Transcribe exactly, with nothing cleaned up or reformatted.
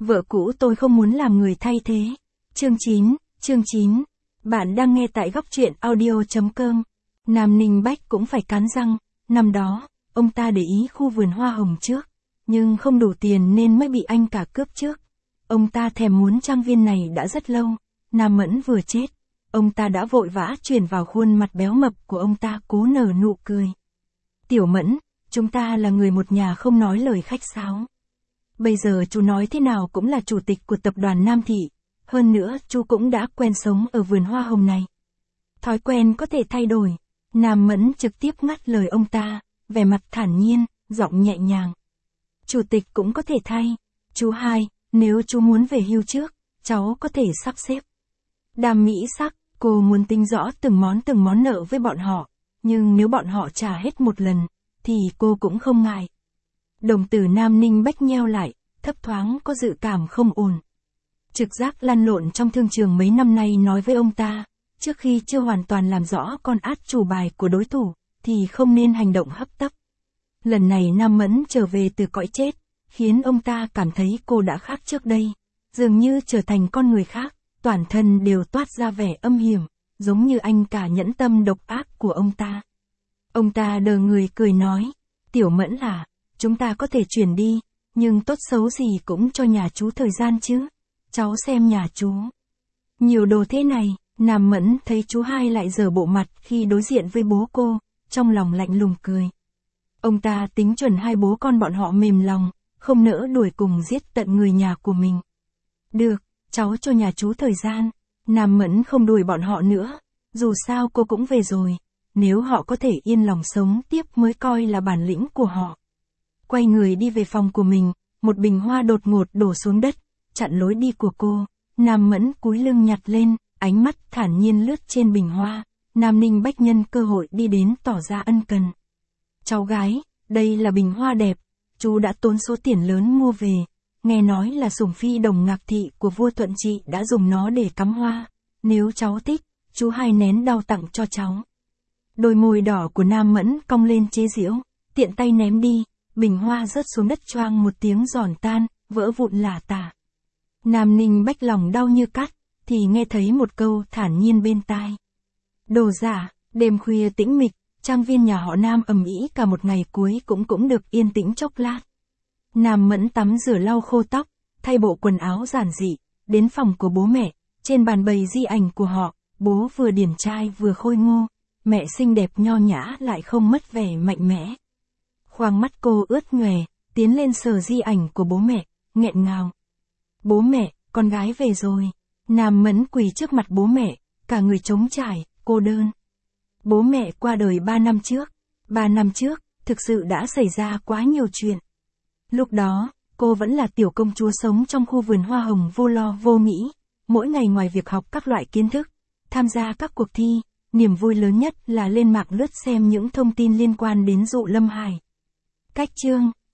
Vợ cũ tôi không muốn làm người thay thế. Chương chín, chương chín. Bạn đang nghe tại góc truyện audio chấm com. Nam Ninh Bách cũng phải cắn răng, năm đó, ông ta để ý khu vườn hoa hồng trước, nhưng không đủ tiền nên mới bị anh cả cướp trước. Ông ta thèm muốn trang viên này đã rất lâu, Nam Mẫn vừa chết, ông ta đã vội vã chuyển vào khuôn mặt béo mập của ông ta cố nở nụ cười. Tiểu Mẫn, chúng ta là người một nhà không nói lời khách sáo. Bây giờ chú nói thế nào cũng là chủ tịch của tập đoàn Nam Thị, hơn nữa chú cũng đã quen sống ở vườn hoa hồng này. Thói quen có thể thay đổi. Nam Mẫn trực tiếp ngắt lời ông ta, vẻ mặt thản nhiên, giọng nhẹ nhàng. Chủ tịch cũng có thể thay. Chú hai, nếu chú muốn về hưu trước, cháu có thể sắp xếp. Đàm Mỹ Sắc, cô muốn tính rõ từng món từng món nợ với bọn họ, nhưng nếu bọn họ trả hết một lần, thì cô cũng không ngại. Đồng tử Nam Ninh Bách nheo lại, thấp thoáng có dự cảm không ổn. Trực giác lăn lộn trong thương trường mấy năm nay nói với ông ta, trước khi chưa hoàn toàn làm rõ con át chủ bài của đối thủ, thì không nên hành động hấp tấp. Lần này Nam Mẫn trở về từ cõi chết, khiến ông ta cảm thấy cô đã khác trước đây, dường như trở thành con người khác, toàn thân đều toát ra vẻ âm hiểm, giống như anh cả nhẫn tâm độc ác của ông ta. Ông ta đờ người cười nói, Tiểu Mẫn là, chúng ta có thể chuyển đi, nhưng tốt xấu gì cũng cho nhà chú thời gian chứ. Cháu xem nhà chú. Nhiều đồ thế này, Nam Mẫn thấy chú hai lại giở bộ mặt khi đối diện với bố cô, trong lòng lạnh lùng cười. Ông ta tính chuẩn hai bố con bọn họ mềm lòng, không nỡ đuổi cùng giết tận người nhà của mình. Được, cháu cho nhà chú thời gian. Nam Mẫn không đuổi bọn họ nữa, dù sao cô cũng về rồi, nếu họ có thể yên lòng sống tiếp mới coi là bản lĩnh của họ. Quay người đi về phòng của mình, một bình hoa đột ngột đổ xuống đất, chặn lối đi của cô. Nam Mẫn cúi lưng nhặt lên, ánh mắt thản nhiên lướt trên bình hoa. Nam Ninh Bách nhân cơ hội đi đến tỏ ra ân cần. Cháu gái, đây là bình hoa đẹp, chú đã tốn số tiền lớn mua về, nghe nói là sủng phi Đồng Ngạc Thị của vua Thuận Trị đã dùng nó để cắm hoa, nếu cháu thích, chú hai nén đau tặng cho cháu. Đôi môi đỏ của Nam Mẫn cong lên chế giễu, tiện tay ném đi, bình hoa rớt xuống đất choang một tiếng giòn tan, vỡ vụn lả tả. Nam Ninh Bách lòng đau như cắt, thì nghe thấy một câu thản nhiên bên tai. Đồ giả, đêm khuya tĩnh mịch, trang viên nhà họ Nam ầm ĩ cả một ngày cuối cũng cũng được yên tĩnh chốc lát. Nam Mẫn tắm rửa lau khô tóc, thay bộ quần áo giản dị, đến phòng của bố mẹ, trên bàn bày di ảnh của họ, bố vừa điển trai vừa khôi ngô, mẹ xinh đẹp nho nhã lại không mất vẻ mạnh mẽ. Khoang mắt cô ướt nhòe, tiến lên sờ di ảnh của bố mẹ, nghẹn ngào. Bố mẹ, con gái về rồi. Nam Mẫn quỳ trước mặt bố mẹ, cả người trống trải, cô đơn. Bố mẹ qua đời ba năm trước. Ba năm trước, thực sự đã xảy ra quá nhiều chuyện. Lúc đó, cô vẫn là tiểu công chúa sống trong khu vườn hoa hồng vô lo vô nghĩ. Mỗi ngày ngoài việc học các loại kiến thức, tham gia các cuộc thi, niềm vui lớn nhất là lên mạng lướt xem những thông tin liên quan đến Dụ Lâm Hải. Cách chương